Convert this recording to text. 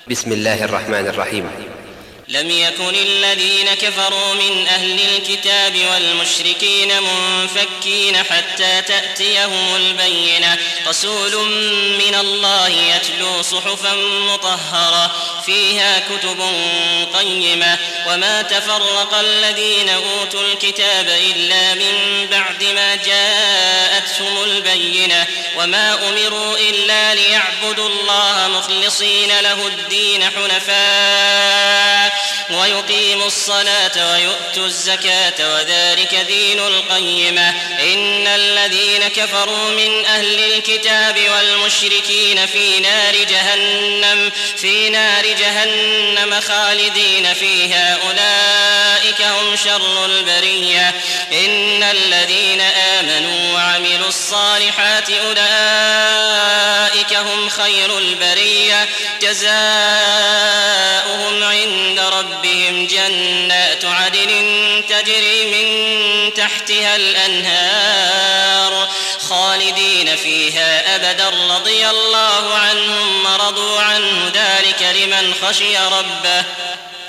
بسم الله الرحمن الرحيم. لم يكن الذين كفروا من أهل الكتاب والمشركين منفكين حتى تأتيهم البينة، رسول من الله يتلو صحفا مطهرة فيها كتب قيمة، وما تفرق الذين أوتوا الكتاب إلا من بعد ما جاءتهم البينة، وما أمروا إلا ليعبدوا الله مخلصين له الدين حنفاء ويقيموا الصلاة ويؤتوا الزكاة وذلك دين القيمة. إن الذين كفروا من أهل الكتاب والمشركين في نار جهنم خالدين فيها أولئك هم شر البرية. إن الذين آمنوا وعملوا الصالحات أولئك هم خير البرية، جزاؤهم عند ربهم جنات عدن تجري من تحتها الأنهار خالدين فيها أبدا، رضي الله عنهم ورضوا عنه، ذلك لمن خشي ربه.